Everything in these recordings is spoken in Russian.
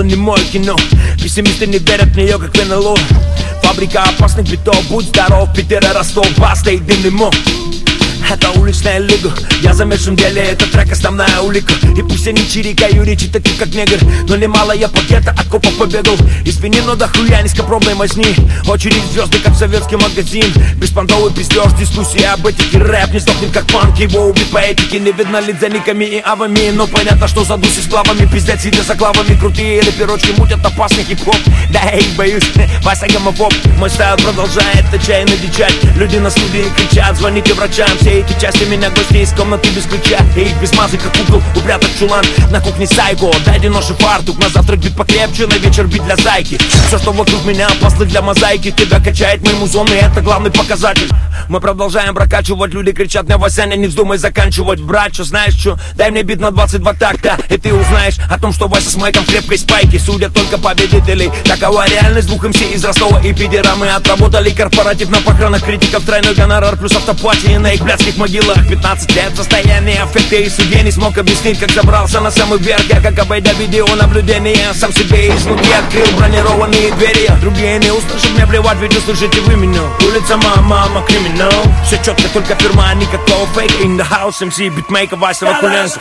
не мое кино. Пессимисты не верят в нее, как в НЛО. Фабрика опасных битов, будь здоров, Питера, Ростов, Баста и Дым Лимон. Это уличная лига, я замешан в деле, это трек основная улика. И пусть они чирикаю речи такие как негр, но немало я по гетто от копов побегал. Из Пенина до хуя низкопробной мазни. Очередь звезды, как советский магазин. Беспонтовый пиздеж, дискуссия об этике. Рэп не сдохнет как панк, его убит по этике. Не видно лиц за никами и авами, но понятно, что задуси с клавами. Пиздят, сидя за клавами, крутые рэперочки мутят опасный хип-хоп. Да я их боюсь, Вася гомофоб. Мой стайл продолжает отчаянно дичать. Люди на студии кричат, звоните врачам. Все эти части меня гости из комнаты без ключа. И их без мазы, как угол, упрятать чулан. На кухне сайко, дайте нож и фартук. На завтрак бит покрепче, на вечер бит для зайки. Все, что вокруг меня, пазлы для мозаики. Тебя качает мой музон, и это главный показатель. Мы продолжаем прокачивать, люди кричат на Васяня, не вздумай заканчивать. Брат, что знаешь что, дай мне бит на 22 такта. И ты узнаешь о том, что Вася с Майком в крепкой спайке. Судят только победителей, такова реальность. Двух МС из Ростова и Питера. Мы отработали корпоратив на похоронах критиков. Тройной гонорар плюс автопати на их блядских могилах. 15 лет состояние аффекта и судья не смог объяснить, как забрался на самый верх. Я как обойдя видеонаблюдение, сам себе изнутри открыл бронированные двери. Другие не услышат, мне плевать, ведь услышите вы меня. Улица мама, криминал. Все четко, только фирма, никакого фейка. In the house, MC, битмейкер, Вася Вакуленко.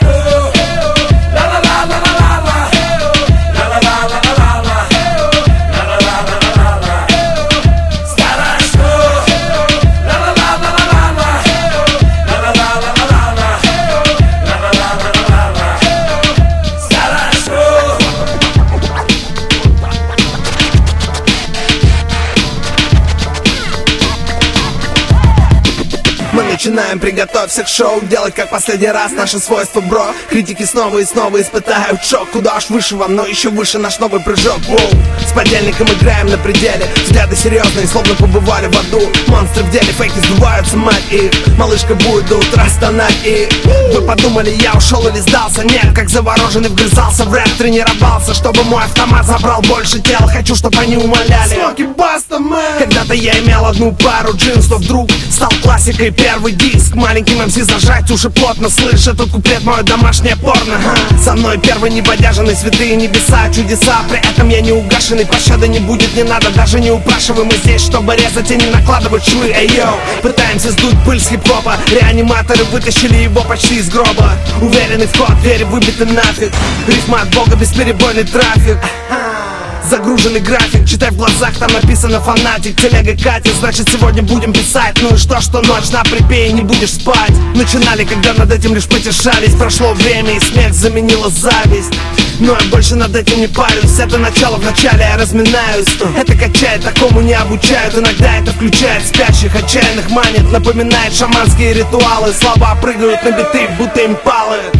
Мы начинаем, приготовься к шоу. Делать как последний раз, наше свойство, бро. Критики снова и снова испытают шок. Куда уж выше вам, но еще выше наш новый прыжок. Воу. С подельником играем на пределе. Взгляды серьезные, словно побывали в аду. Монстры в деле, фейки сдуваются, мать их. Малышка будет до утра стонать и... Вы подумали, я ушел или сдался? Нет, как завороженный вгрызался в рэп. Тренировался, чтобы мой автомат забрал больше тел. Хочу, чтобы они умоляли. Смоки Баста, мэн. Когда-то я имел одну пару джинс, но вдруг стал классикой первый диск. Маленьким МС зажать уши плотно. Слышь, этот куплет мое домашнее порно. Со мной первый небодяженный, святые небеса, чудеса. При этом я не угашенный, пощады не будет, не надо, даже не упрашивай. Мы здесь, чтобы резать и не накладывать швы. Эй, йоу, пытаемся сдуть пыль с хип-хопа. Реаниматоры вытащили его почти из гроба. Уверенный вход, двери выбиты нафиг. Рифма от бога, бесперебойный трафик. Загруженный график, читай в глазах, там написано фанатик. Телега катит, значит сегодня будем писать. Ну и что ночь на припее, не будешь спать. Начинали, когда над этим лишь потешались. Прошло время и смех заменила зависть. Но я больше над этим не парюсь. Это начало, вначале я разминаюсь. Это качает, такому не обучают. Иногда это включает спящих, отчаянных манит. Напоминает шаманские ритуалы. Слова прыгают на биты, будто импалы.